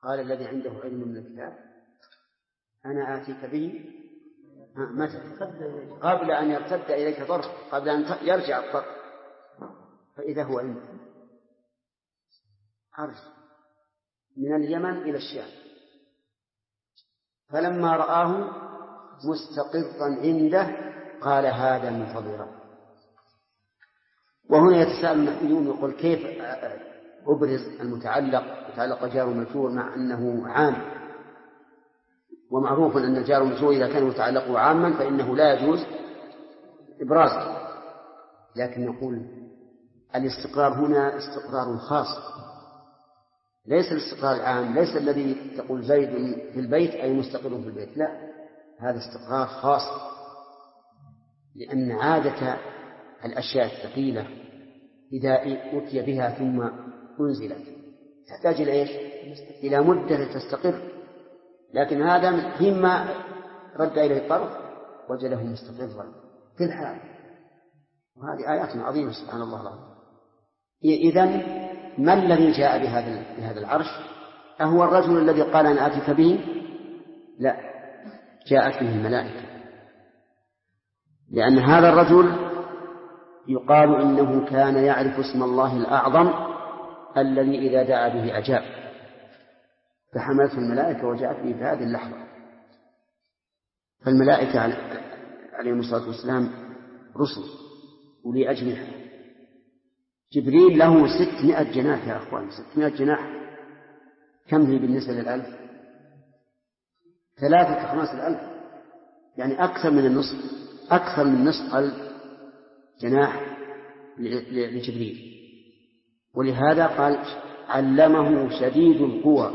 قال الذي عنده علم من الكتاب أنا آتيك به متى؟ قبل أن يرتد إليك طرف، قبل أن يرجع الطرف، فإذا هو عندك خرج من اليمن إلى الشام. فلما رآه مستقرا عنده قال هذا من فضل ربي. وهنا يتساءل النحويون يقول كيف أبرز المتعلق جار ومجرور مع أنه عام، ومعروف أن الجار والمجرور إذا كان متعلقه عاما فإنه لا يجوز إبرازه، لكن نقول الاستقرار هنا استقرار خاص، ليس الاستقرار العام، ليس الذي تقول زيد في البيت أي مستقر في البيت، لا، هذا استقرار خاص، لأن عادة الأشياء الثقيلة إذا أتي بها ثم أنزلت تحتاج إلى إيش؟ إلى مدة تستقر، لكن هذا فيما رد إليه الطرف وجده مستقرا في الحال. وهذه آيات عظيمة سبحان الله العظيم. إذن ما الذي جاء بهذا العرش؟ أهو الرجل الذي قال أنا آتيك به؟ لا، جاءت به الملائكة، لأن هذا الرجل يقال إنه كان يعرف اسم الله الأعظم الذي إذا دعا به أجاب، فحملته الملائكة وجاءت به في هذه اللحظة. فالملائكة عليهم الصلاة والسلام رسل ولي أجنحة، جبريل له 600 جناح يا أخوان، 600 جناح، كم هي بالنسبة للألف؟ 3,500,000، يعني أكثر من نصف الجناح لجبريل. ولهذا قال علمه شديد القوى،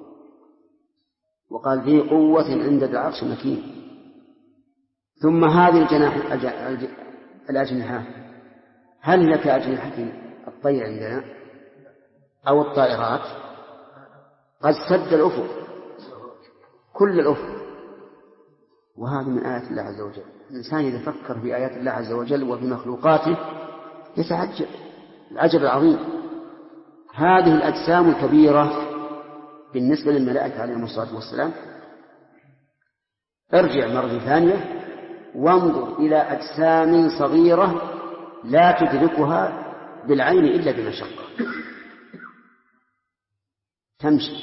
وقال ذي قوة عند العرش مكين. ثم هذه الأجنحة هل لك أجنحة الطير عندنا أو الطائرات؟ قد سد الأفق، كل الأفق. وهذا من آيات الله عز وجل. الإنسان إذا فكر في آيات الله عز وجل وفي مخلوقاته يتعجب العجب العظيم. هذه الأجسام الكبيرة بالنسبة للملائكة عليهم الصلاة والسلام، ارجع مرة ثانية وانظر إلى أجسام صغيرة لا تدركها بالعين إلا بمشقة، تمشي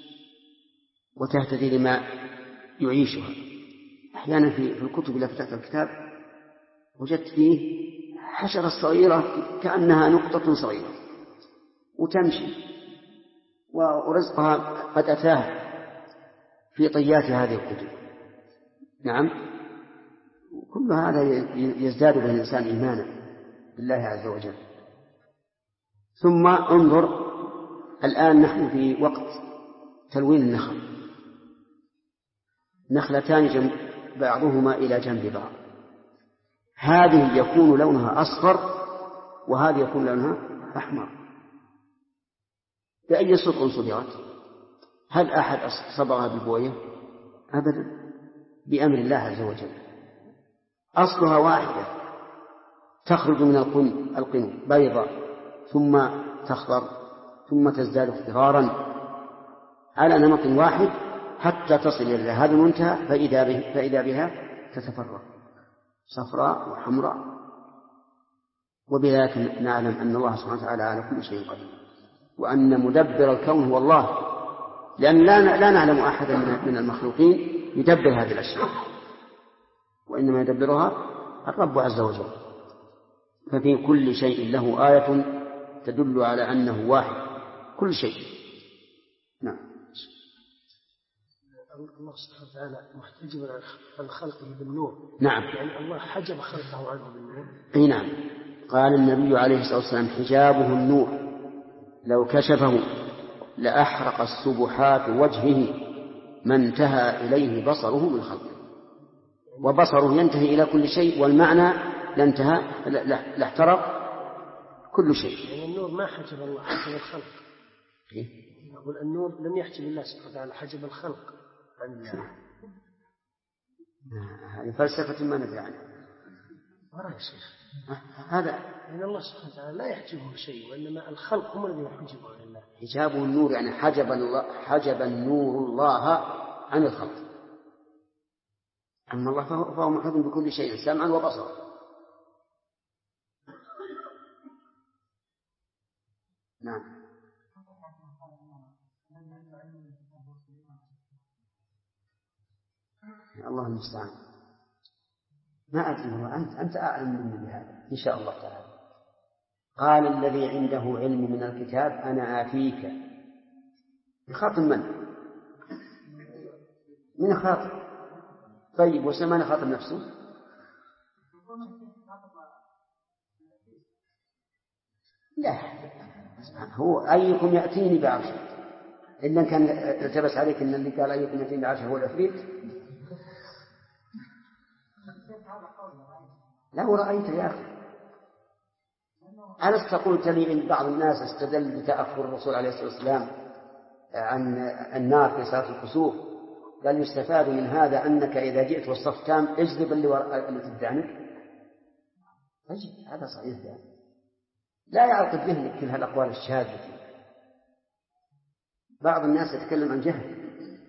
وتهتدي لما يعيشها. أحيانا في الكتب إذا فتحت الكتاب وجدت فيه حشرة صغيرة كأنها نقطة صغيرة وتمشي، ورزقها قد أتاها في طيات هذه الكتب. نعم، كل هذا يزداد به الإنسان إيمانا بالله عز وجل. ثم انظر الآن نحن في وقت تلوين النخل، نخلتان بعضهما إلى جنب بعض، هذه يكون لونها أصفر وهذه يكون لونها أحمر. بأي صبغ صبغت؟ هل أحد صبغها ببوية؟ أبدا، بأمر الله عز وجل. أصلها واحدة، تخرج من القنو بيضاء ثم تخضر ثم تزداد اخضرارا على نمط واحد حتى تصل إلى هذا المنتهى، فإذا بها تتفرق صفراء وحمراء. وبذلك نعلم أن الله سبحانه وتعالى على كل شيء قدير، وأن مدبر الكون هو الله، لأن لا نعلم أحدا من المخلوقين يدبر هذه الأشياء، وإنما يدبرها الرب عز وجل. ففي كل شيء له آية تدل على أنه واحد، كل شيء. نعم. الله سبحانه وتعالى محتجب عن خلقه بالنور. نعم، يعني الله حجب خلقه عنه بالنور. أي نعم. قال النبي عليه الصلاة والسلام حجابه النور لو كشفه لأحرق السبحات وجهه ما انتهى إليه بصره من خلقه. وبصره ينتهي إلى كل شيء، والمعنى لاحترق كل شيء. يعني النور ما حجب الله، حجب الخلق. يقول النور لم يحجب الله سبحانه وتعالى، حجب الخلق عن الله. هذه فلسفة ما ندري عنها. ورا يا شيخ. هذا لأن الله سبحانه وتعالى لا يحجبه شيء، وإنما الخلق هم الذين يحجبون عن الله. حجابه النور، يعني حجب النور الله عن الخلق. أما الله فهو محيط بكل شيء سمعا وبصرا. نعم. الله المستعان. ما أدري، أنت أعلم مني بهذا إن شاء الله تعالى. قال الذي عنده علم من الكتاب أنا آتيك. يخاطب من يخاطب؟ طيب وسلمان يخاطب نفسه؟ لا، هو أيكم يأتيني بعرشه، إلا كان التبس عليك إن اللي قال أيكم يأتيني بعرشه هو العفريت. لو رأيت يا أخي، ألست قلت لي إن بعض الناس استدل بتأخر الرسول عليه الصلاة والسلام عن النار في صلاة الكسوف، قال يستفاد من هذا أنك إذا جئت والصف تام اجذب اللي تدعنك. هذا صحيح يعني. لا يعرف ذهنك كل هالأقوال الشاذة. بعض الناس يتكلم عن جهل.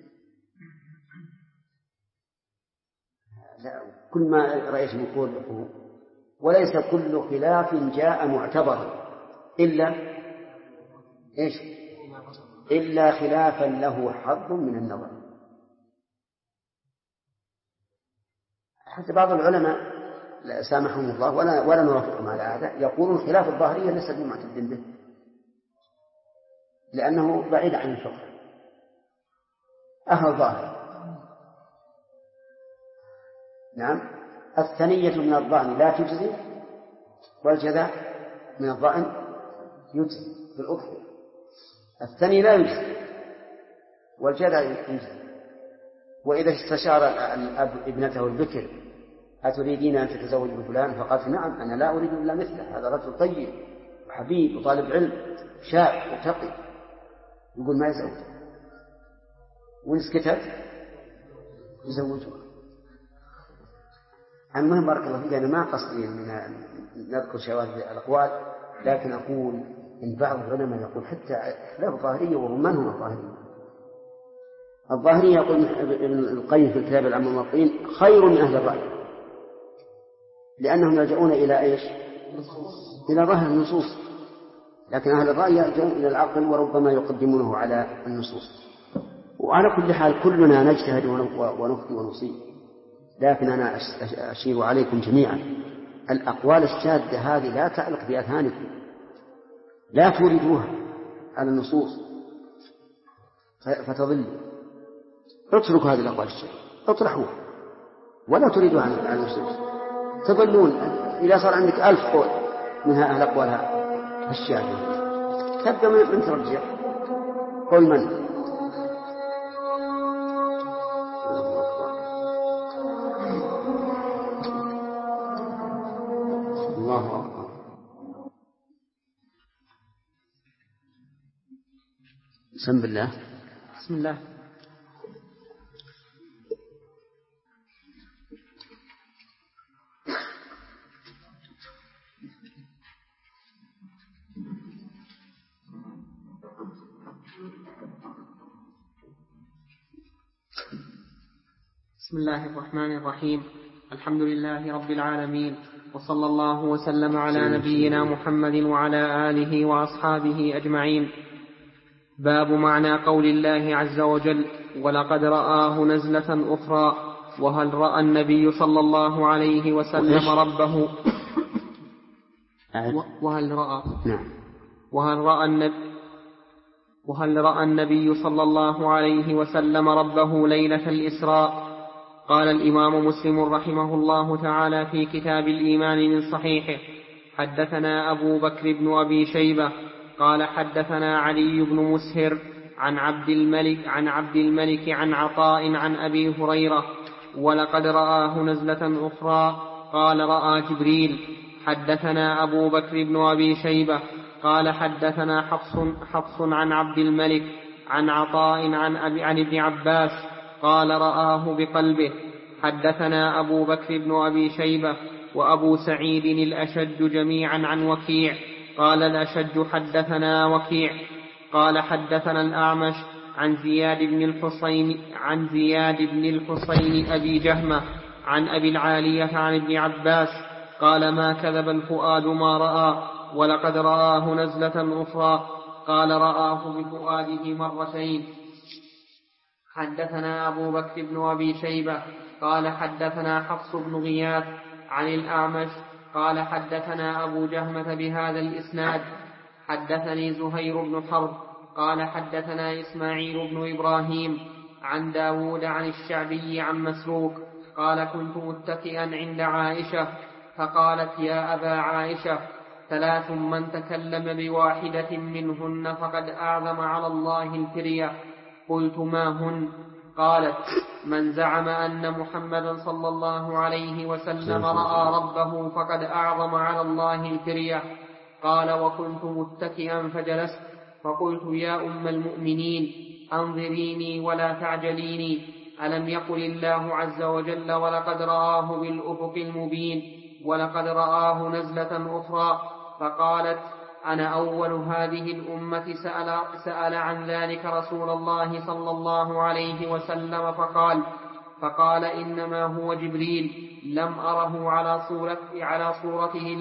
لا، كل ما رأيت يقول وليس كل خلاف جاء معتبرا إلا خلافا له حظ من النظر. حتى بعض العلماء سامحهم الله ولا نوافقهم على هذا يقولون خلاف الظاهرية ليس بمعتد به، لأنه بعيد عن الفقه. أهل ظاهر. نعم. الثنية من الظأن لا تجزي، والجذع من الظأن يجزي في الأضحية. الثني لا يجزي والجذع يجزي. وإذا استشار الأب ابنته البكر أتريدين أن تتزوج بفلان؟ فقالت نعم أنا لا أريد إلا مثله، هذا رجل طيب وحبيب وطالب علم شاب وتقي، يقول ما يزوج، وإن سكتت يزوجها. المهم بارك الله فيك، أنا ما قصدي أن نذكر شواذ الأقوال، لكن أقول إن بعض العلماء يقول حتى خلاف الظاهرية، وهم من هم الظاهرية؟ الظاهرية يقول ابن القيم في الكتاب العام والموقعين خير من أهل الرأي، لأنهم يلجؤون إلى إيش؟ إلى ظاهر النصوص، لكن أهل الرأي يلجؤون إلى العقل وربما يقدمونه على النصوص. وعلى كل حال كلنا نجتهد ونخطئ ونصيب، لكن أنا أشير عليكم جميعا الأقوال الشاذة هذه لا تعلق بأذهانكم، لا توردوها على النصوص فتضلوا. اتركوا هذه الأقوال الشاذة، اطرحوها ولا تريدوها على النصوص، تضلون. إذا صار عندك 1000 قول منها أهل أقوالها الشاذة، تبدأ من ترجع قول من؟ الله أكبر. بسم الله. بسم الله. بسم الله الرحمن الرحيم. الحمد لله رب العالمين، وصلى الله وسلم على نبينا محمد وعلى آله وأصحابه أجمعين. باب معنى قول الله عز وجل ولقد رآه نزلة أخرى. وهل رأى النبي صلى الله عليه وسلم ربه؟ وهل رأى النبي صلى الله عليه وسلم ربه ليلة الإسراء؟ قال الإمام مسلم رحمه الله تعالى في كتاب الإيمان من صحيحه: حدثنا أبو بكر بن أبي شيبة قال حدثنا علي بن مسهر عن عبد الملك عن عطاء عن أبي هريرة: ولقد رآه نزلة أخرى. قال رأى جبريل. حدثنا أبو بكر بن أبي شيبة قال حدثنا حفص عن عبد الملك عن عطاء عن ابن عباس قال رآه بقلبه. حدثنا أبو بكر بن أبي شيبة وأبو سعيد الأشج جميعا عن وكيع. قال الأشج حدثنا وكيع قال حدثنا الأعمش عن زياد بن الحصين أبي جهمة عن أبي العالية عن ابن عباس قال ما كذب الفؤاد ما رأى ولقد رآه نزلة أخرى قال رآه بفؤاده مرتين. حدثنا أبو بكر بن أبي شيبة قال حدثنا حفص بن غياث عن الأعمش قال حدثنا أبو جهمة بهذا الإسناد. حدثني زهير بن حرب قال حدثنا إسماعيل بن إبراهيم عن داود عن الشعبي عن مسروق قال كنت متكئا عند عائشة فقالت يا أبا عائشة 3 من تكلم بواحدة منهن فقد أعظم على الله الفرية. قلت ما هن؟ قالت من زعم أن محمدا صلى الله عليه وسلم رأى ربه فقد أعظم على الله الفرية. قال وكنت متكئا فجلست فقلت يا أم المؤمنين أنظريني ولا تعجليني ألم يقل الله عز وجل ولقد رآه بالأفق المبين ولقد رآه نزلة أخرى. فقالت أنا أول هذه الأمة سأل عن ذلك رسول الله صلى الله عليه وسلم فقال إنما هو جبريل لم أره على صورته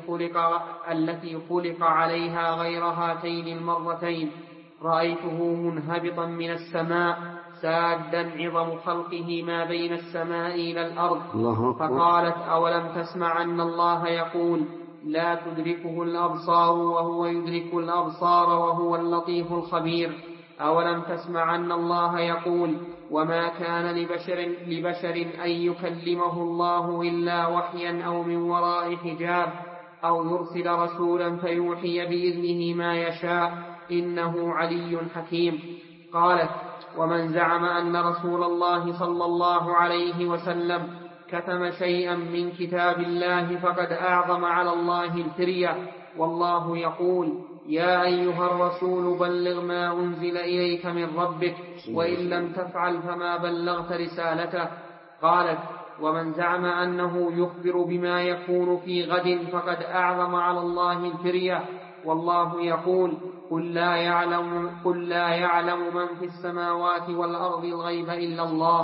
التي خلق عليها غير هاتين المرتين. رأيته منهبطا من السماء سادا عظم خلقه ما بين السماء إلى الأرض. فقالت أولم تسمع أن الله يقول لا تدركه الأبصار وهو يدرك الأبصار وهو اللطيف الخبير. أولم تسمع أن الله يقول وما كان لبشر أن يكلمه الله إلا وحيا أو من وراء حجاب أو يرسل رسولا فيوحي بإذنه ما يشاء إنه علي حكيم. قالت ومن زعم أن رسول الله صلى الله عليه وسلم كتم شيئا من كتاب الله فقد أعظم على الله الفرية. والله يقول يا أيها الرسول بلغ ما أنزل إليك من ربك وإن لم تفعل فما بلغت رسالته. قالت ومن زعم أنه يخبر بما يكون في غد فقد أعظم على الله الفرية. والله يقول قل لا يعلم من في السماوات والأرض الغيب إلا الله.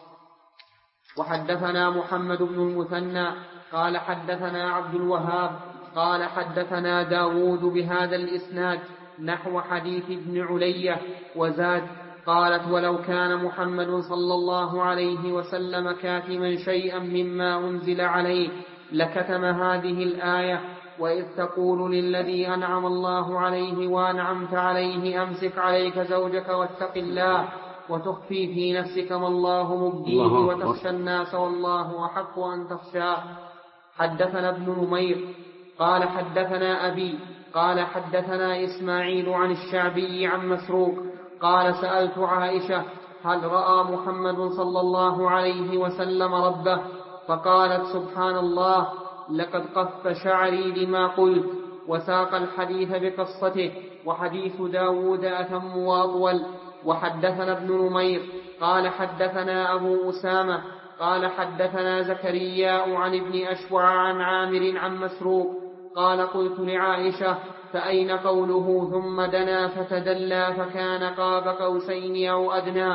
وحدثنا محمد بن المثنى قال حدثنا عبد الوهاب قال حدثنا داود بهذا الإسناد نحو حديث ابن علية وزاد. قالت ولو كان محمد صلى الله عليه وسلم كاتما شيئا مما أنزل عليه لكتم هذه الآية وإذ تقول للذي أنعم الله عليه وأنعمت عليه أمسك عليك زوجك واتق الله وتخفي في نفسك ما الله مبديه وتخشى الناس والله أحق أن تخشاه. حدثنا ابن نمير قال حدثنا أبي قال حدثنا إسماعيل عن الشعبي عن مسروق قال سألت عائشة هل رأى محمد صلى الله عليه وسلم ربه؟ فقالت سبحان الله لقد قف شعري لما قلت. وساق الحديث بقصته وحديث داود أتم وأطول. وحدثنا ابن نمير قال حدثنا أبو أسامة قال حدثنا زكريا عن ابن أشوع عن عامر عن مسروق قال قلت لعائشة فأين قوله ثم دنا فتدلى فكان قاب قوسين أو أدنى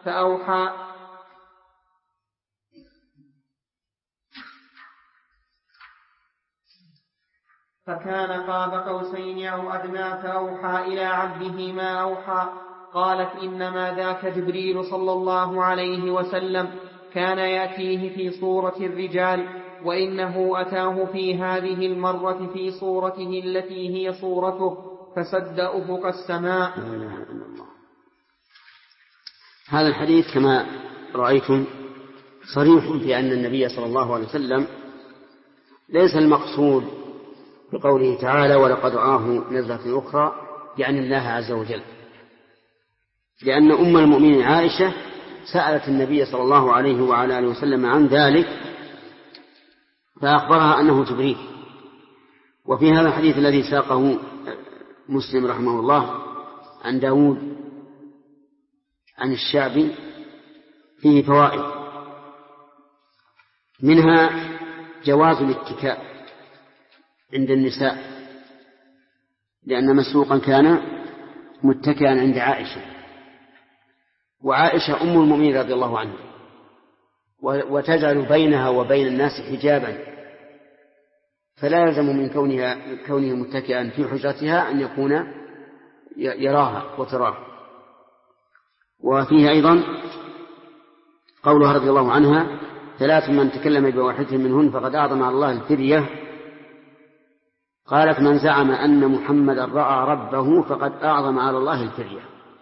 فأوحى إلى عبده ما أوحى. قالت إنما ذاك جبريل صلى الله عليه وسلم كان يأتيه في صورة الرجال وإنه أتاه في هذه المرة في صورته التي هي صورته فسد أفق السماء. هذا الحديث كما رأيتم صريح في أن النبي صلى الله عليه وسلم ليس المقصود بقوله تعالى ولقد رآه نزلة أخرى يعني الله عز وجل، لأن أم المؤمنين عائشة سألت النبي صلى الله عليه وعلى آله وسلم عن ذلك فأخبرها أنه جبريل. وفي هذا الحديث الذي ساقه مسلم رحمه الله عن داود عن الشعبي فيه فوائد، منها جواز الاتكاء عند النساء، لأن مسروقا كان متكئا عند عائشة، وعائشة أم المؤمنين رضي الله عنها، وتجعل بينها وبين الناس حجابا، فلا يلزم من كونه متكئا في حجرتها أن يكون يراها وتراه. وفيه أيضا قولها رضي الله عنها: 3 من تكلم بواحدة منهن فقد أعظم على الله الفرية. قالت: من زعم أن محمدا رأى ربه فقد أعظم على الله الفرية.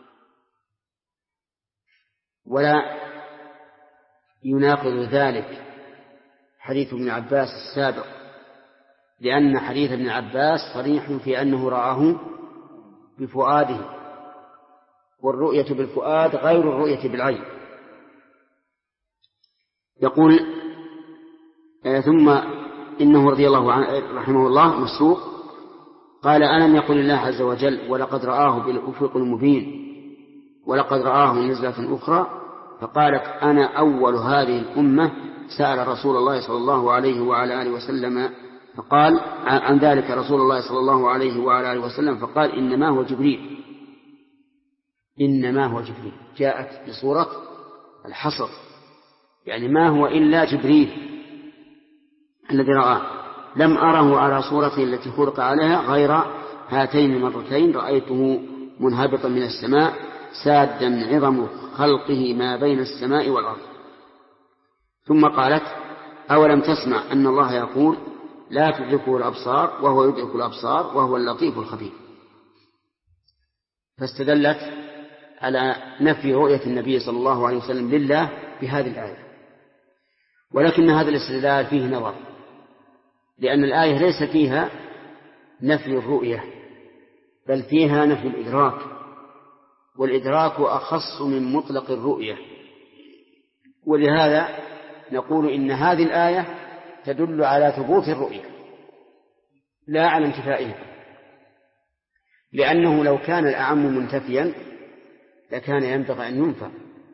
ولا يناقض ذلك حديث ابن عباس السابق، لأن حديث ابن عباس صريح في أنه رآه بفؤاده، والرؤية بالفؤاد غير الرؤية بالعين. يقول: ثم إنه رضي الله عنه رحمه الله مسروق قال: ألم يقل الله عز وجل: ولقد رآه بالأفق المبين، ولقد رآه نزلة أخرى، فقالت: أنا أول هذه الأمة سأل رسول الله صلى الله عليه وعلى آله وسلم، فقال عن ذلك رسول الله صلى الله عليه وعلى آله وسلم فقال: إنما هو جبريل. إنما هو جبريل جاءت بصورة الحصر، يعني ما هو إلا جبريل الذي رآه، لم أره على صورته التي خلق عليها غير هاتين المرتين، رأيته منهبطا من السماء سادا عظم خلقه ما بين السماء والأرض. ثم قالت: أولم تسمع أن الله يقول: لا تدركه الأبصار وهو يدرك الأبصار وهو اللطيف الخبير. فاستدلت على نفي رؤية النبي صلى الله عليه وسلم لله بهذه الآية، ولكن هذا الاستدلال فيه نظر، لأن الآية ليس فيها نفي الرؤية بل فيها نفي الإدراك، والإدراك أخص من مطلق الرؤية. ولهذا نقول إن هذه الآية تدل على ثبوت الرؤية لا على انتفائها، لأنه لو كان الأعم منتفيا لكان ينبغي أن ينفى،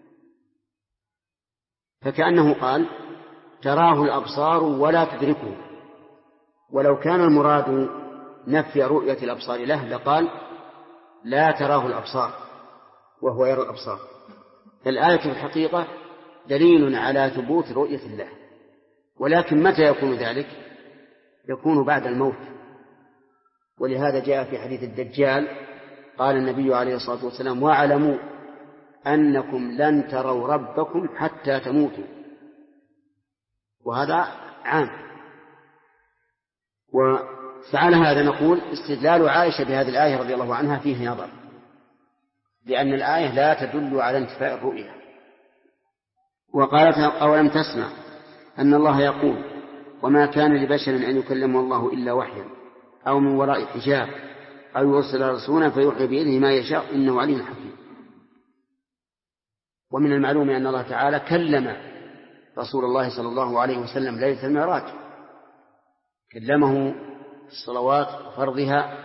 فكأنه قال: تراه الأبصار ولا تدركه. ولو كان المراد نفي رؤية الأبصار له لقال: لا تراه الأبصار وهو يرى الأبصار. الآية في الحقيقة دليل على ثبوت رؤية الله، ولكن متى يكون ذلك؟ يكون بعد الموت. ولهذا جاء في حديث الدجال قال النبي عليه الصلاة والسلام: واعلموا أنكم لن تروا ربكم حتى تموتوا. وهذا عام. وفعل هذا نقول استدلال عائشة بهذه الآية رضي الله عنها فيه نظر، لأن الآية لا تدل على انتفاء الرؤية. وقالت: أولم تسمع أن الله يقول: وما كان لبشر أن يكلمه الله إلا وحيا أو من وراء حجاب أو يرسل رسولا فيوحي بإذنه ما يشاء إنه عليم حكيم. ومن المعلوم أن الله تعالى كلم رسول الله صلى الله عليه وسلم ليلة المعراج، كلمه في الصلوات وفرضها،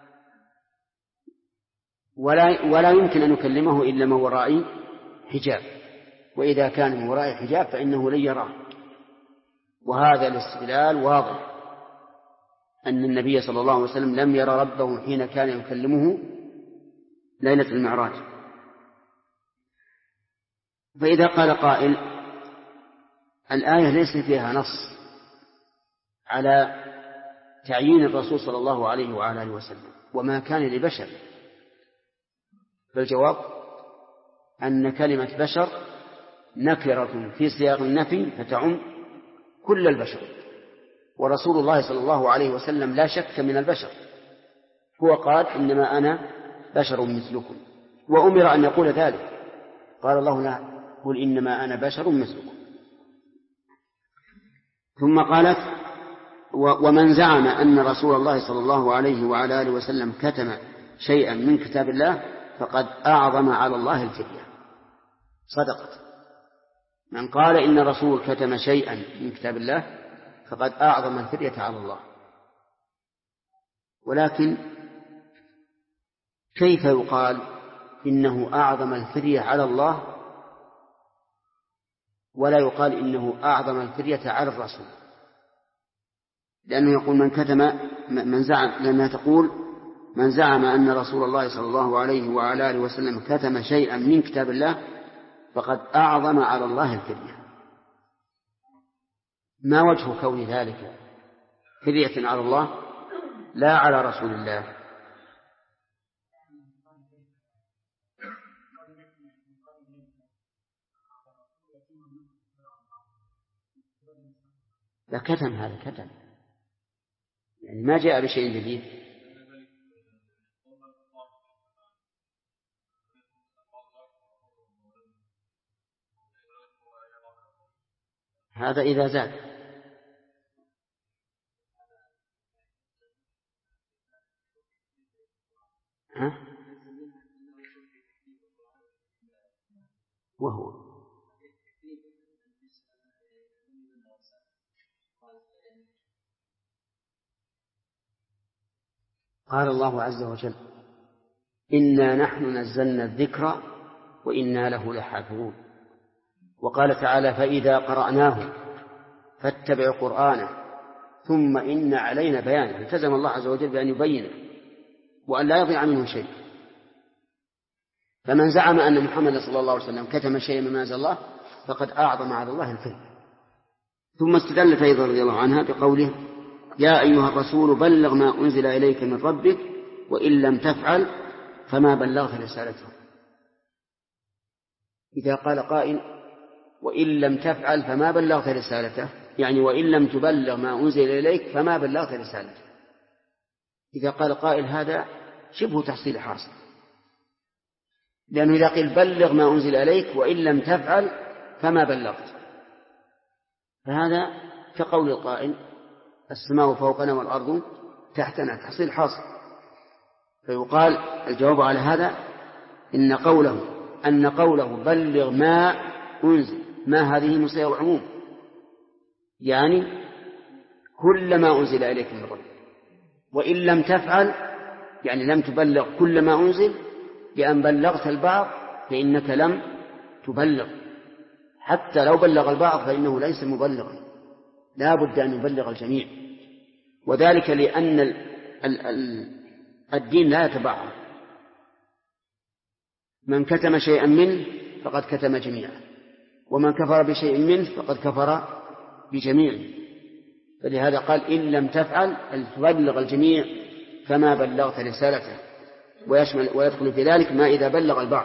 ولا يمكن أن يكلمه إلا من وراء حجاب، وإذا كان من وراء حجاب فإنه لن يراه. وهذا الاستدلال واضح أن النبي صلى الله عليه وسلم لم يرى ربه حين كان يكلمه ليلة المعراج. فإذا قال قائل: الآية ليس فيها نص على تعيين الرسول صلى الله عليه وعلى آله وسلم وما كان لبشر، فالجواب أن كلمة بشر نكرة في سياق النفي فتعم كل البشر، ورسول الله صلى الله عليه وسلم لا شك من البشر، هو قال: إنما أنا بشر مثلكم، وأمر أن يقول ذلك، قال الله: لا، قل إنما أنا بشر مثلكم. ثم قالت: ومن زعم أن رسول الله صلى الله عليه وعلى آله وسلم كتم شيئا من كتاب الله فقد أعظم على الله الفرية. صدقت. من قال إن الرسول كتم شيئا من كتاب الله فقد أعظم الفرية على الله. ولكن كيف يقال إنه أعظم الفرية على الله ولا يقال إنه أعظم الفرية على الرسول؟ لأنه يقول من زعم، لأنها تقول من زعم أن رسول الله صلى الله عليه وعلى آله وسلم كتم شيئا من كتاب الله فقد أعظم على الله الفرية. ما وجه كون ذلك فرية على الله لا على رسول الله؟ لا كتم، هذا كتم يعني ما جاء بشيء جديد. هذا إذا زاد. وهو قال الله عز وجل إنا نحن نزلنا الذكر وإنا له لحافظون. وقال تعالى فإذا قرأناه فاتبع قرآنه ثم إن علينا بيانه. التزم الله عز وجل بأن يبينه وأن لا يضيع منه شيء. فمن زعم أن محمد صلى الله عليه وسلم كتم شيئا مما أنزل الله فقد أعظم على الله الكذب. ثم استدل فإذا رضي الله عنها بقوله يا أيها الرسول بلغ ما أنزل إليك من ربك وإن لم تفعل فما بلغت رسالته. إذا قال قائل وإن لم تفعل فما بلغت رسالته، يعني وإن لم تبلغ ما أنزل إليك فما بلغت رسالته. إذا قال قائل هذا شبه تحصيل حاصل، لأنه إذا قيل بلغ ما أنزل إليك وإن لم تفعل فما بلغت، فهذا كقول القائل السماء فوقنا والأرض تحتنا، تحصيل حاصل. فيقال الجواب على هذا أن قوله بلغ ما أنزل، ما هذه مصير عموم، يعني كل ما أنزل إليك من ربك. وإن لم تفعل يعني لم تبلغ كل ما أنزل، لأن بلغت البعض فإنك لم تبلغ. حتى لو بلغ البعض فإنه ليس مبلغا، لا بد أن يبلغ الجميع. وذلك لأن الدين لا يتبعض، من كتم شيئا منه فقد كتم جميعا، ومن كفر بشيء منه فقد كفر بجميعه. فلهذا قال إن لم تفعل أن تبلغ الجميع فما بلغت رسالته، ويدخل في ذلك ما إذا بلغ البعض.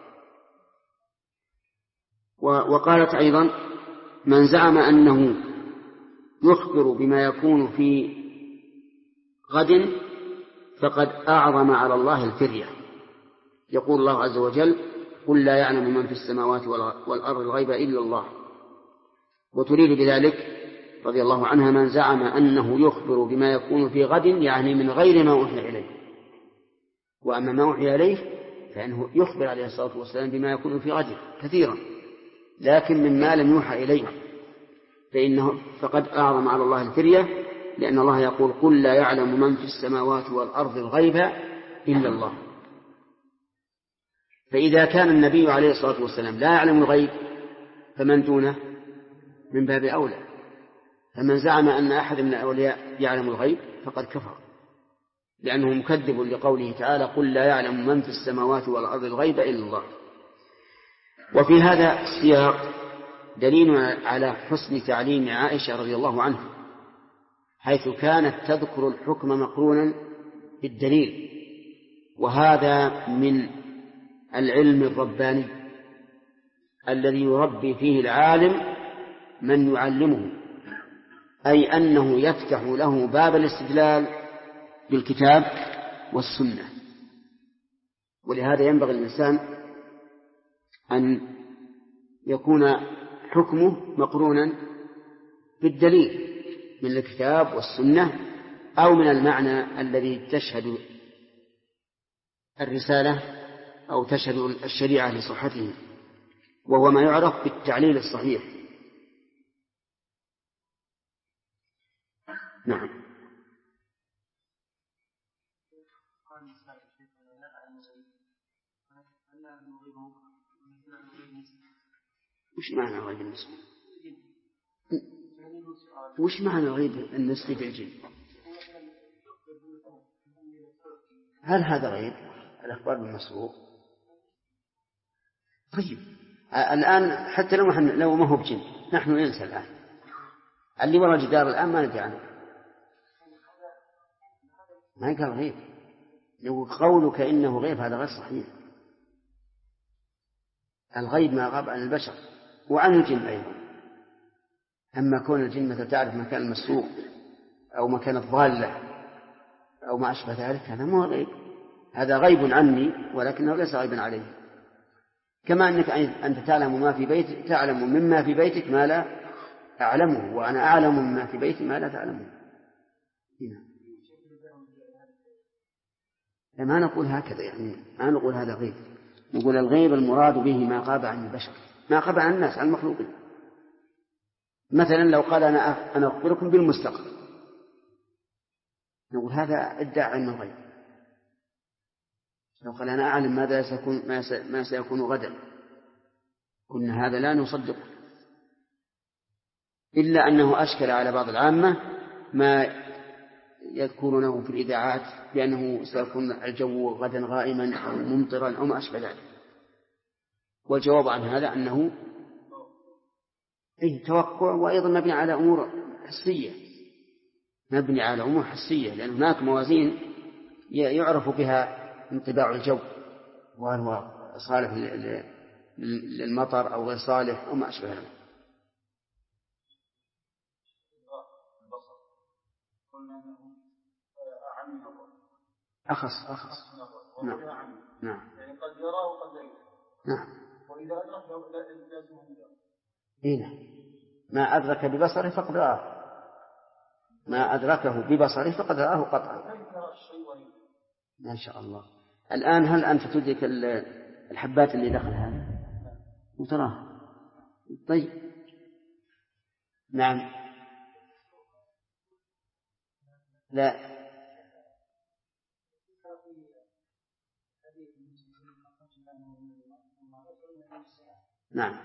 وقالت أيضا من زعم أنه يخبر بما يكون في غد فقد أعظم على الله الفرية. يقول الله عز وجل قل لا يعلم من في السماوات والأرض الغيب إلا الله. وتريد بذلك رضي الله عنها من زعم أنه يخبر بما يكون في غد، يعني من غير ما أوحي إليه. وأما ما أوحي إليه فإنه يخبر عليه الصلاة والسلام بما يكون في غد كثيرا، لكن مما لم يوحى إليه فإنه فقد أعظم على الله الفرية، لأن الله يقول قل لا يعلم من في السماوات والأرض الغيب إلا الله. فإذا كان النبي عليه الصلاة والسلام لا يعلم الغيب فمن دونه من باب أولى. فمن زعم أن أحد من الأولياء يعلم الغيب فقد كفر، لأنه مكذب لقوله تعالى قل لا يعلم من في السماوات والأرض الغيب إلا الله. وفي هذا السياق دليل على حسن تعليم عائشة رضي الله عنها، حيث كانت تذكر الحكم مقرونا بالدليل، وهذا من العلم الرباني الذي يربي فيه العالم من يعلمه، أي أنه يفتح له باب الاستدلال بالكتاب والسنة. ولهذا ينبغي الإنسان أن يكون حكمه مقرونا بالدليل من الكتاب والسنة، أو من المعنى الذي تشهد الرسالة أو تشهد الشريعة لصحته، وهو ما يعرف بالتعليل الصحيح. نعم. وش معنى غيب النسبة؟ وش معنى الغيب النسبي بالجن؟ هل هذا غيب الأخبار بالمسروق؟ طيب الآن حتى لو ما هو بجن نحن ننسى الآن اللي وراء الجدار الآن ما ندري عنه، ما يقال غيب. لو قولك إنه غيب هذا غير صحيح. الغيب ما غاب عن البشر وعن الجن أيضا. أما كون الجن مثل تعرف مكان المسروق أو مكان الضالة أو ما أشبه ذلك هذا مو غيب، هذا غيب عني ولكنه ليس غيبا عليه. كما أنك أنت تعلم ما في بيتك، تعلم مما في بيتك ما لا أعلمه، وأنا أعلم مما في بيتي ما لا تعلمه. هنا ما نقول هكذا، يعني ما نقول هذا غيب، نقول الغيب المراد به ما غاب عن البشر، ما غاب عن الناس، عن المخلوقين. مثلا لو قال أنا أخبركم بالمستقبل، نقول هذا ادعى علم الغيب. لو قال أنا أعلم ما سيكون غدا، قلنا هذا لا نصدق، إلا أنه أشكل على بعض العامة ما يذكرونه في الإذاعات بأنه سيكون الجو غدا غائما أو ممطرا أو ما أشبه ذلك. والجواب عن هذا أنه توقع، وأيضا مبني على أمور حسية، مبني على أمور حسية، لأن هناك موازين يعرف بها انطباع الجو، وهل هو صالح للمطر أو غير صالح أو ما أشبه ذلك. أخص نعم يعني قد يراه وقد لا يراه. نعم. وإذا أدرك لازم هنا ما أدرك ببصره فقد رآه، ما أدركه ببصره فقد رآه قطعا. ما شاء الله. الآن هل أنت تدرك الحبات اللي دخلها وتراها؟ طيب نعم. لا نعم.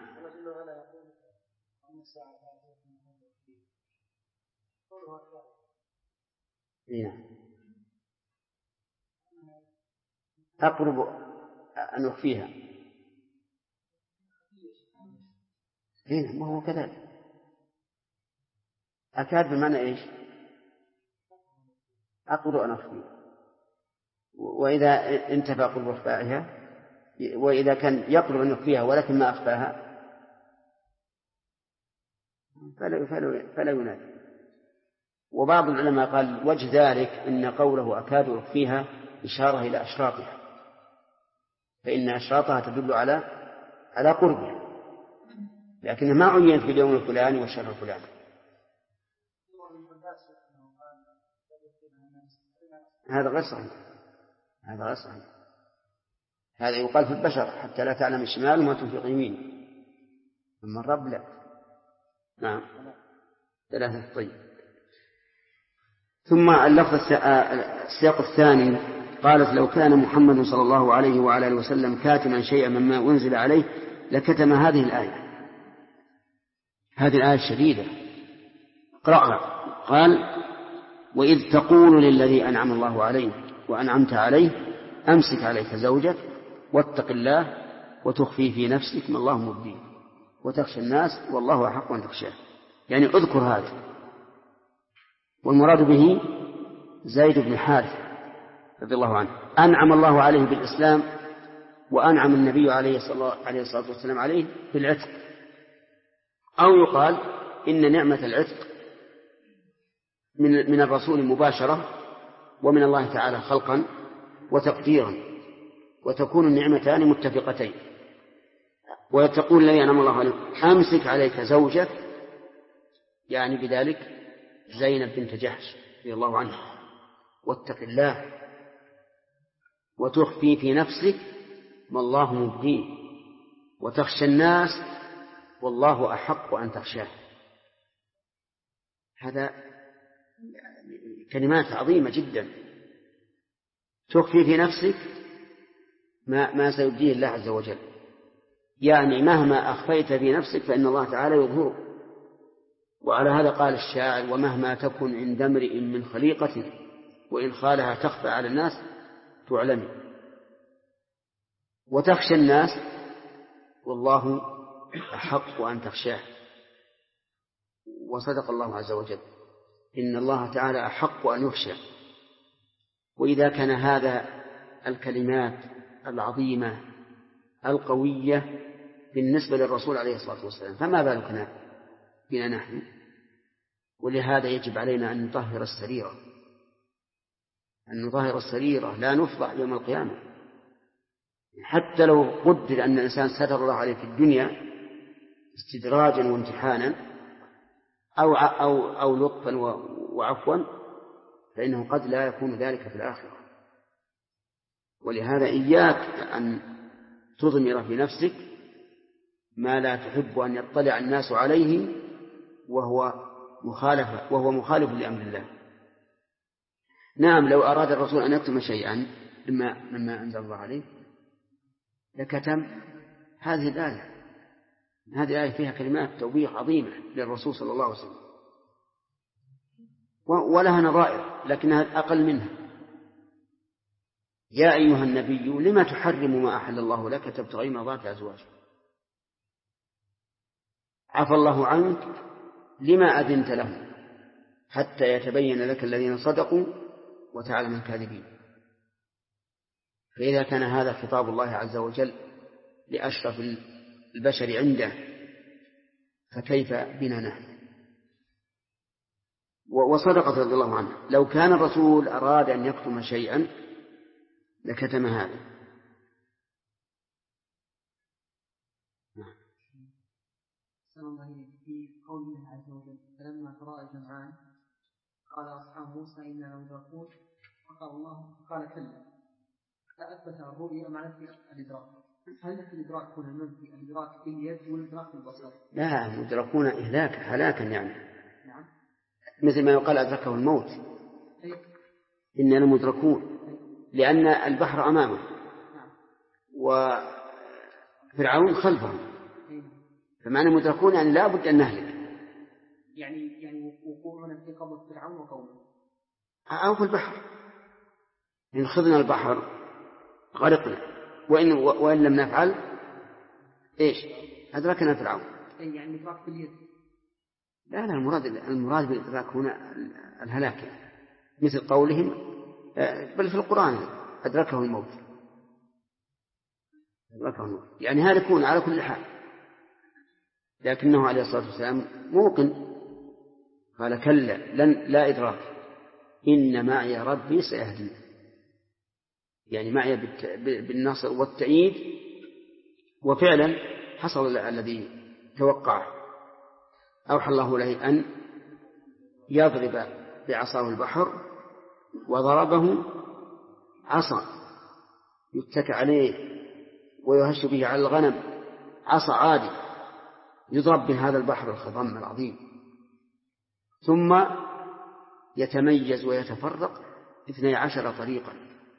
أقرب أن أخفيها. هنا ما هو كذلك. أكاد بمعنى إيش؟ أقرب أن أخفيها، وإذا انتفى قرب إخفائها، وإذا كان يقرب أن يخفيها ولكن ما أخفاها فلا ينادي. وبعض العلماء قال وجه ذلك إن قوله أكاد أخفيها إشارة إلى أشراطها، فإن أشراطها تدل على قربها، لكنها ما عينت في اليوم الفلاني والشهر الفلاني. هذا غير صحيح، هذا غير صحيح. هذا يقال في البشر حتى لا تعلم الشمال ما تنفق يمين، أما الرب لا. نعم. ثلاثة. طيب. ثم اللفظ السياق الثاني قالت لو كان محمد صلى الله عليه وعلى آله وسلم كاتما شيئا مما أنزل عليه لكتم هذه الآية. هذه الآية شديدة، اقرأها. قال وإذ تقول للذي أنعم الله عليه وأنعمت عليه أمسك عليك زوجك واتق الله وتخفي في نفسك ما الله مبديه وتخشى الناس والله أحق أن تخشاه. يعني اذكر هذا. والمراد به زيد بن حارث رضي الله عنه، أنعم الله عليه بالإسلام، وأنعم النبي عليه الصلاة والسلام عليه بالعتق. أو يقال إن نعمة العتق من الرسول مباشرة، ومن الله تعالى خلقا وتقديرا، وتكون النعمتان متفقتين. وتقول الذي أنعم الله عليه أمسك عليك زوجك، يعني بذلك زينب بنت جحش رضي الله عنها، واتق الله وتخفي في نفسك ما الله مبديه وتخشى الناس والله أحق أن تخشاه. هذا كلمات عظيمة جدا. تخفي في نفسك ما سيبديه الله عز وجل، يعني مهما أخفيت في نفسك فإن الله تعالى يظهره وعلى هذا قال الشاعر: ومهما تكن عند امرئ من خليقة وإن خالها تخفى على الناس تعلم. وتخشى الناس والله أحق أن تخشاه. وصدق الله عز وجل، إن الله تعالى أحق أن يخشى. وإذا كان هذا الكلمات العظيمة القوية بالنسبة للرسول عليه الصلاة والسلام، فما بالك بنا نحن؟ ولهذا يجب علينا أن نطهر السريرة، أن نطهر السريرة، لا نفضح يوم القيامة. حتى لو قدر أن الإنسان ستر الله عليه في الدنيا استدراجا وامتحانا أو لطفا وعفوا، فإنه قد لا يكون ذلك في الآخرة. ولهذا إياك أن تضمر في نفسك ما لا تحب أن يطلع الناس عليه وهو مخالف لأمر الله. نعم، لو أراد الرسول أن يكتم شيئا مما أنزل الله عليه لكتم هذه الآية. هذه الآية فيها كلمات توبيخ عظيمة للرسول صلى الله عليه وسلم، ولها نظائر لكنها أقل منها. يا أيها النبي لما تحرم ما أحل الله لك تبتغي مرضات أزواجك، عفى الله عنك لما أذنت لهم حتى يتبين لك الذين صدقوا وتعلم الكاذبين. فإذا كان هذا خطاب الله عز وجل لأشرف البشر عنده، فكيف بنا نحن؟ وصدقت رضي الله عنه، لو كان الرسول أراد أن يكتم شيئا لكتم هذا. في قول الله عز وجل: فلما تراءى الجمعان قال أصحاب موسى إنا لمدركون، فقال الله قال كلا، فأثبت الرؤيا مع نفي الإدراك. هل نفي الإدراك هنا منفي الإدراك باليد والإدراك بالبصر؟ لا، مدركون هلاكا يعني. نعم. مثل ما يقال أدركه الموت. إنا لمدركون، لأن البحر أمامه وفرعون خلفه، فمعنى مدركون يعني لا بد أن نهلك. يعني وقوعنا في قبض فرعون وقومه أو في البحر، إن خذنا البحر غرقنا، وإن لم نفعل إيش؟ أدركنا فرعون. يعني إدراك باليد. لا، المراد بالإدراك هنا الهلاك، مثل قولهم بل في القرآن أدركه الموت. يعني هالكون على كل حال، لكنه عليه الصلاة والسلام موقن، قال كلا لا إدراك إن معي ربي سيهدين، يعني معي بالنصر والتأييد. وفعلا حصل الذي توقعه، أوحى الله له أن يضرب بعصاه البحر، وضربه عصا يتكى عليه ويهش به على الغنم، عصا عادي يضرب بهذا البحر الخضم العظيم، ثم يتميز ويتفرق 12 طريقا،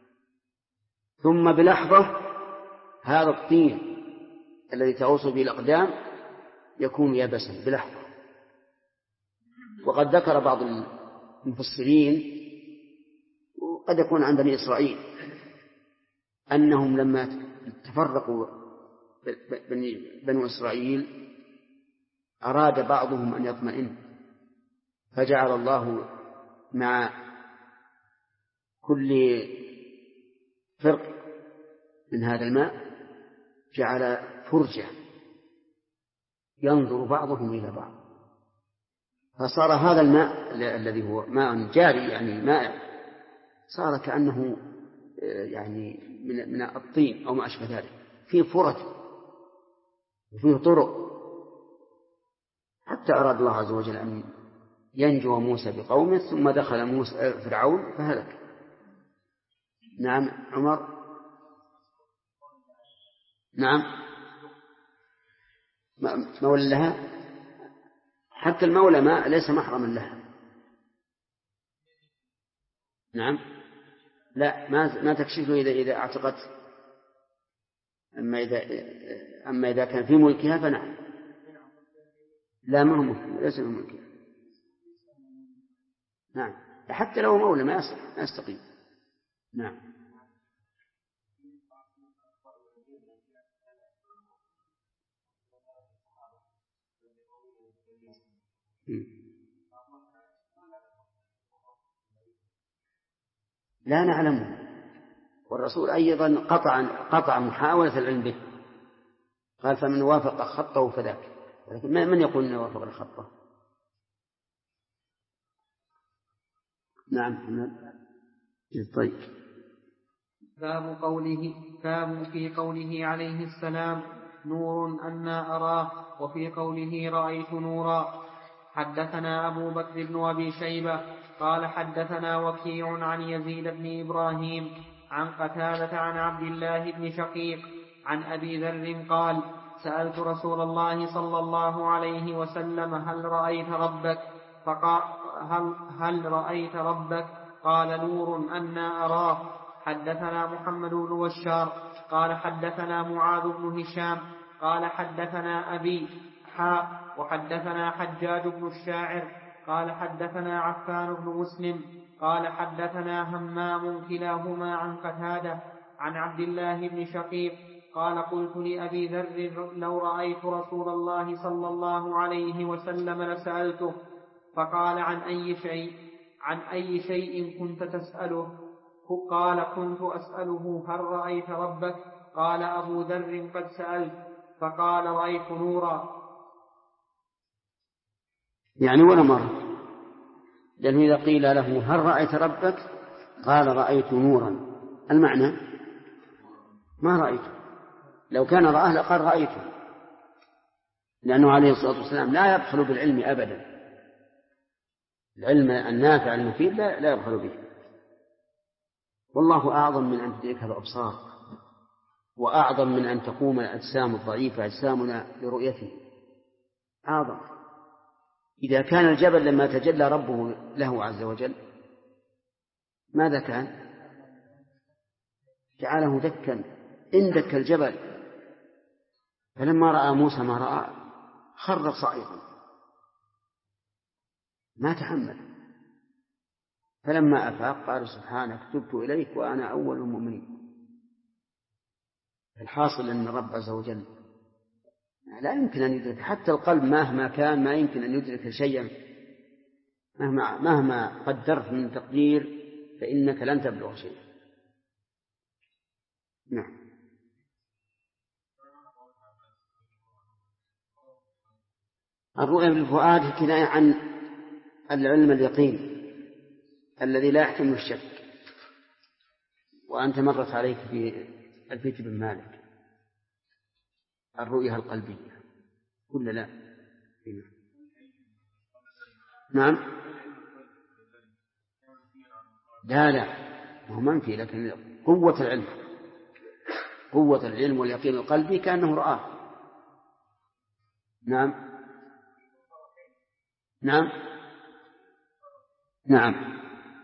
ثم بلحظة هذا الطين الذي تغوص به الأقدام يكون يبسا بلحظة. وقد ذكر بعض المفسرين، وقد يكون عن بني إسرائيل، أنهم لما تفرقوا بنو إسرائيل أراد بعضهم أن يطمئن، فجعل الله مع كل فرق من هذا الماء جعل فرجة ينظر بعضهم إلى بعض، فصار هذا الماء الذي هو ماء جاري يعني مائع صار كأنه يعني من الطين أو ما أشبه ذلك، فيه فرج وفيه طرق، حتى أراد الله عز وجل أن ينجو موسى بقومه، ثم دخل موسى فرعون فهلك. نعم عمر. نعم مولى لها، حتى المولى ما ليس محرما لها. نعم لا، ما تكشفه إذا اعتقت، أما إذا كان في ملكها فنعم. لا، ما هو ملك، ليس من ملكها. نعم، حتى لو مولى ما يستقيم. نعم. لا نعلمه، والرسول أيضا قطع محاولة العلم به، قال فمن وافق خطه فذاك، ولكن من يقول أنه وافق الخطه؟ نعم. طيب. باب في قوله عليه السلام نور أنا أراه، وفي قوله رأيت نورا. حدثنا أبو بكر بن أبي شيبة قال حدثنا وكيع عن يزيد بن إبراهيم عن قتادة عن عبد الله بن شقيق عن أبي ذر قال سألت رسول الله صلى الله عليه وسلم هل رأيت ربك؟ فقال هل رأيت ربك؟ قال نور أنا أراه. حدثنا محمد بن بشار قال حدثنا معاذ بن هشام قال حدثنا أبي وحدثنا حجاج بن الشاعر قال حدثنا عفان بن مسلم قال حدثنا همام كلاهما عن قتادة عن عبد الله بن شقيق قال قلت لأبي ذر لو رأيت رسول الله صلى الله عليه وسلم لسألته. فقال عن أي شيء كنت تسأله؟ قال كنت أسأله هل رأيت ربك؟ قال أبو ذر قد سألت. فقال رأيت نورا. يعني ولا مرة، لأنه إذا قيل له هل رأيت ربك قال رأيت نورا، المعنى ما رأيته. لو كان رآه لقال رأيته، لأنه عليه الصلاة والسلام لا يبخل بالعلم أبدا، العلم النافع المفيد لا يبخل به. والله أعظم من أن تدركها الأبصار، وأعظم من أن تقوم الأجسام الضعيفة أجسامنا لرؤيته، أعظم. إذا كان الجبل لما تجلى ربه له عز وجل ماذا كان؟ جعله دكا، اندك الجبل. فلما رأى موسى ما رأى خر صائغا ما تحمل، فلما أفاق قال سبحانك تبت إليك وأنا أول المؤمنين. الحاصل أن الرب عز وجل لا يمكن أن يدرك، حتى القلب مهما كان ما يمكن أن يدرك شيئا، مهما قدرت من تقدير فإنك لن تبلغ شيئا. نعم. الرؤيا بالفؤاد كناية عن العلم اليقين الذي لا يحتمل الشك، وأنت مرت عليك في الفيت بن مالك الرؤيا القلبية كل لا. نعم. لا هو منفي، لكن قوة العلم واليقين القلبي كأنه رآه. نعم.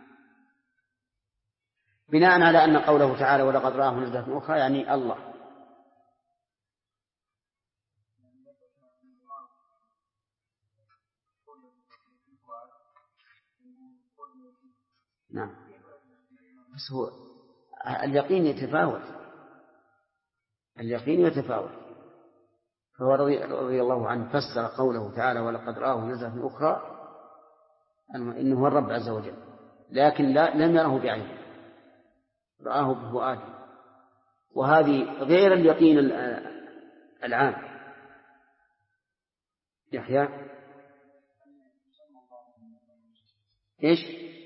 بناء على أن قوله تعالى ولقد رآه نزلة أخرى يعني الله. نعم. بس هو اليقين يتفاوت. فهو رضي الله عنه فسر قوله تعالى ولقد رآه نزلة أخرى إنه هو الرب عز وجل، لكن لم يره بعينه، رآه بفؤاده، وهذه غير اليقين العام. يحيى إيش؟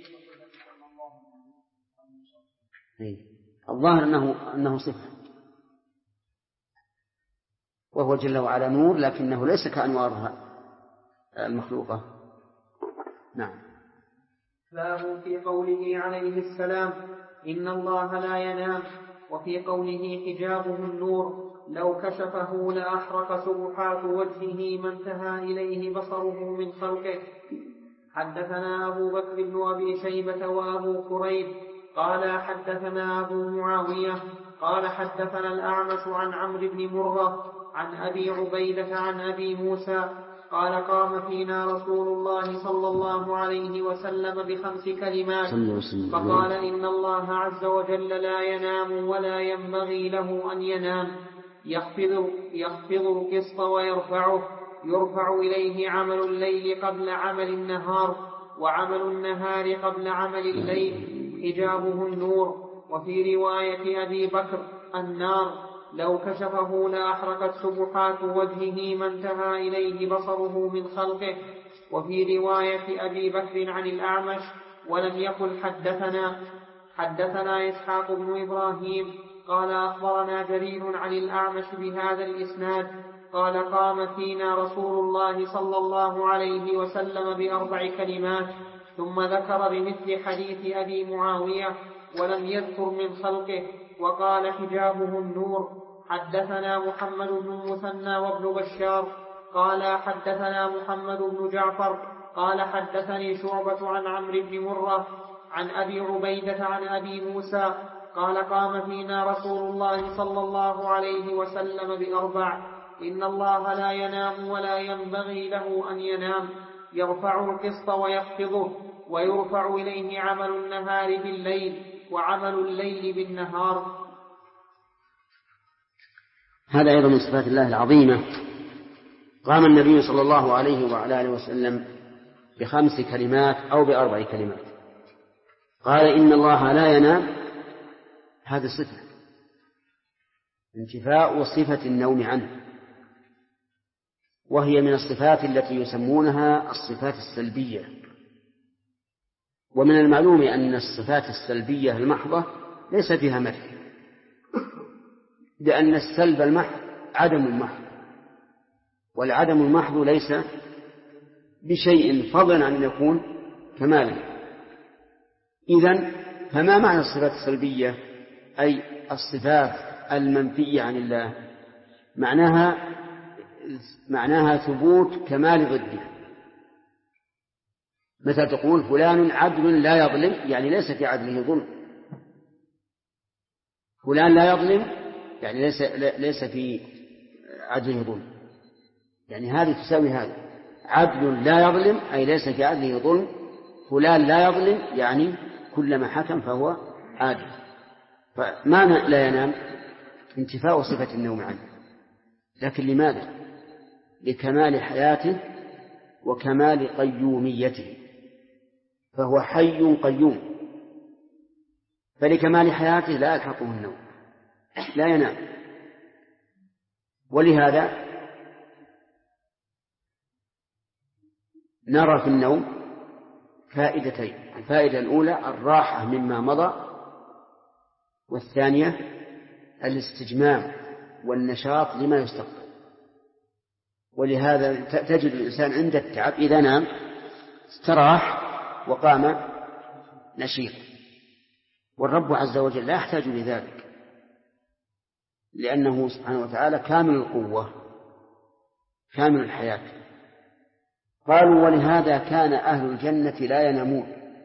الظاهر أنه صفة، وهو جل وعلا نور، لكنه ليس كأنوارها المخلوقة. نعم. باب في قوله عليه السلام إن الله لا ينام، وفي قوله حجابه النور لو كشفه لأحرق سبحات وجهه ما انتهى إليه بصره من خلقه. حدثنا أبو بكر بن أبي شيبة وأبو كريب قال حدثنا أبو معاوية قال حدثنا الأعمش عن عمرو بن مرة عن أبي عبيدة عن أبي موسى قال قام فينا رسول الله صلى الله عليه وسلم ب5 كلمات فقال إن الله عز وجل لا ينام ولا ينبغي له أن ينام يخفض القسط ويرفعه يرفع إليه عمل الليل قبل عمل النهار وعمل النهار قبل عمل الليل حجابه النور. وفي رواية أبي بكر النار لو كشفه لأحرقت سبحات وجهه ما انتهى إليه بصره من خلقه. وفي رواية أبي بكر عن الأعمش ولم يقل حدثنا إسحاق بن إبراهيم قال أخبرنا جرير عن الأعمش بهذا الإسناد قال قام فينا رسول الله صلى الله عليه وسلم ب4 كلمات ثم ذكر بمثل حديث أبي معاوية ولم يذكر من خلقه وقال حجابه النور. حدثنا محمد بن المثنى وابن بشار قال حدثنا محمد بن جعفر قال حدثني شعبة عن عمرو بن مرة عن أبي عبيدة عن أبي موسى قال قام فينا رسول الله صلى الله عليه وسلم ب4 إن الله لا ينام ولا ينبغي له أن ينام يرفع القسط ويخفضه ويرفع إليه عمل النهار بالليل وعمل الليل بالنهار. هذا أيضا من صفات الله العظيمة. قام النبي صلى الله عليه وعلى آله وسلم ب5 كلمات أو ب4 كلمات. قال إن الله لا ينام، هذه صفة انتفاء صفة النوم عنه، وهي من الصفات التي يسمونها الصفات السلبية. ومن المعلوم أن الصفات السلبية المحضة ليس فيها مدح، لأن السلب المحض عدم المحض، والعدم المحض ليس بشيء فضلا عن أن يكون كمالا. إذن فما معنى الصفات السلبية؟ أي الصفات المنفية عن الله، معناها ثبوت كمال ضده. مثل تقول فلان عدل لا يظلم، يعني ليس في عدله ظلم. فلان لا يظلم يعني ليس في عدله ظلم، يعني هذه تساوي هذا. عدل لا يظلم أي ليس في عدله ظلم، فلان لا يظلم يعني كلما حكم فهو عادل. فمعنى لا ينام انتفاء صفة النوم عنه، لكن لماذا؟ لكمال حياته وكمال قيوميته، فهو حي قيوم، فلكمال حياته لا يلحقه النوم، لا ينام. ولهذا نرى في النوم فائدتين: الفائدة الأولى الراحة مما مضى، والثانية الاستجمام والنشاط لما يستقبل. ولهذا تجد الإنسان عند التعب إذا نام استراح وقام نشيط، والرب عز وجل لا يحتاج لذلك، لأنه سبحانه وتعالى كامل القوة كامل الحياة. قالوا ولهذا كان أهل الجنة لا ينامون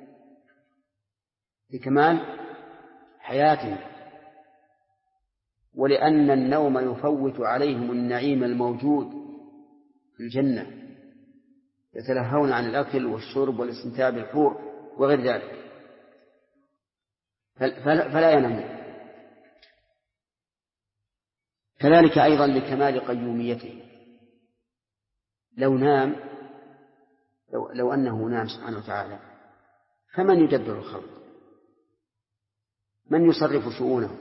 لكمال حياتهم، ولأن النوم يفوت عليهم النعيم الموجود في الجنة، يتلهون عن الأكل والشرب والاستمتاع بالحور وغير ذلك، فلا ينامون. كذلك أيضا لكمال قيوميته. لو أنه نام سبحانه وتعالى فمن يدبر الخلق؟ من يصرف شؤونه؟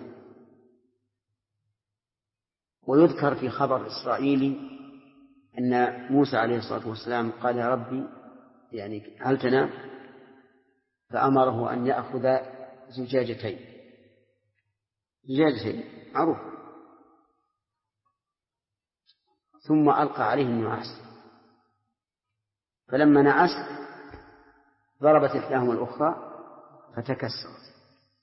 ويذكر في خبر إسرائيلي أن موسى عليه الصلاة والسلام قال يا ربي يعني هل تنام؟ فأمره أن يأخذ زجاجتين معروف، ثم ألقى عليه النعاس، فلما نعس ضربت إحداهما الأخرى فتكسرت.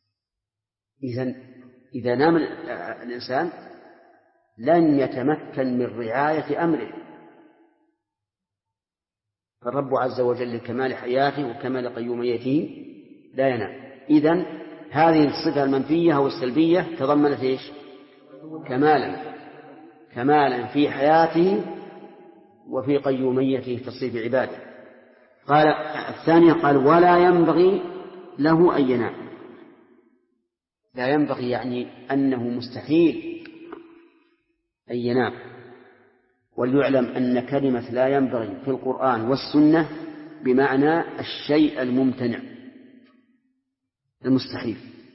إذا نام الإنسان لن يتمكن من رعاية أمره، فالرب عز وجل لكمال حياته وكمال قيوميته لا ينام. إذن هذه الصفة المنفية أو السلبية تضمنت إيش؟ كمالا في حياته وفي قيوميته في تصريف عباده. قال الثانية قال ولا ينبغي له أن ينام. لا ينبغي يعني أنه مستحيل أن ينام. وليعلم أن كلمة لا ينبغي في القرآن والسنة بمعنى الشيء الممتنع المستحيل.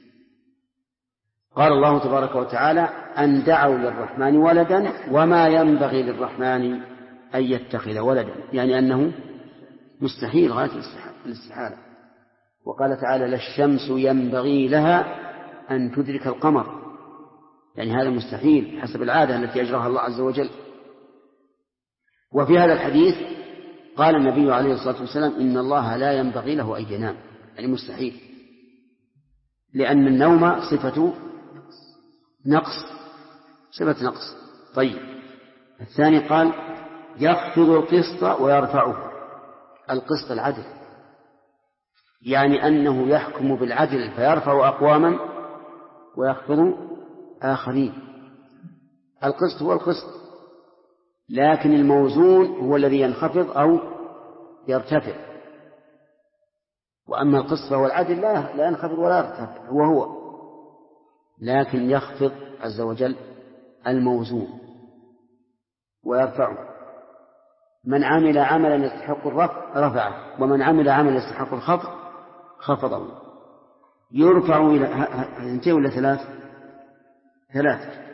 قال الله تبارك وتعالى أن دعوا للرحمن ولدا وما ينبغي للرحمن أن يتخذ ولدا، يعني أنه مستحيل غاية الاستحالة. وقال تعالى لا الشمس ينبغي لها أن تدرك القمر، يعني هذا مستحيل حسب العادة التي أجراها الله عز وجل. وفي هذا الحديث قال النبي عليه الصلاة والسلام إن الله لا ينبغي له أن ينام، يعني مستحيل، لأن النوم صفة نقص، صفة نقص. طيب الثاني قال يخفض القسط ويرفعه. القسط العدل، يعني أنه يحكم بالعدل فيرفع أقواما ويخفض آخرين. القسط هو القسط، لكن الموزون هو الذي ينخفض أو يرتفع. وأما القسط فهو العدل لا ينخفض ولا يرتفع، هو لكن يخفض عز وجل الموزون ويرفعه. من عمل عملا يستحق الرفع رفعه، ومن عمل عملا يستحق الخفض خفضه. يرفع إلى انتهي ولا ثلاث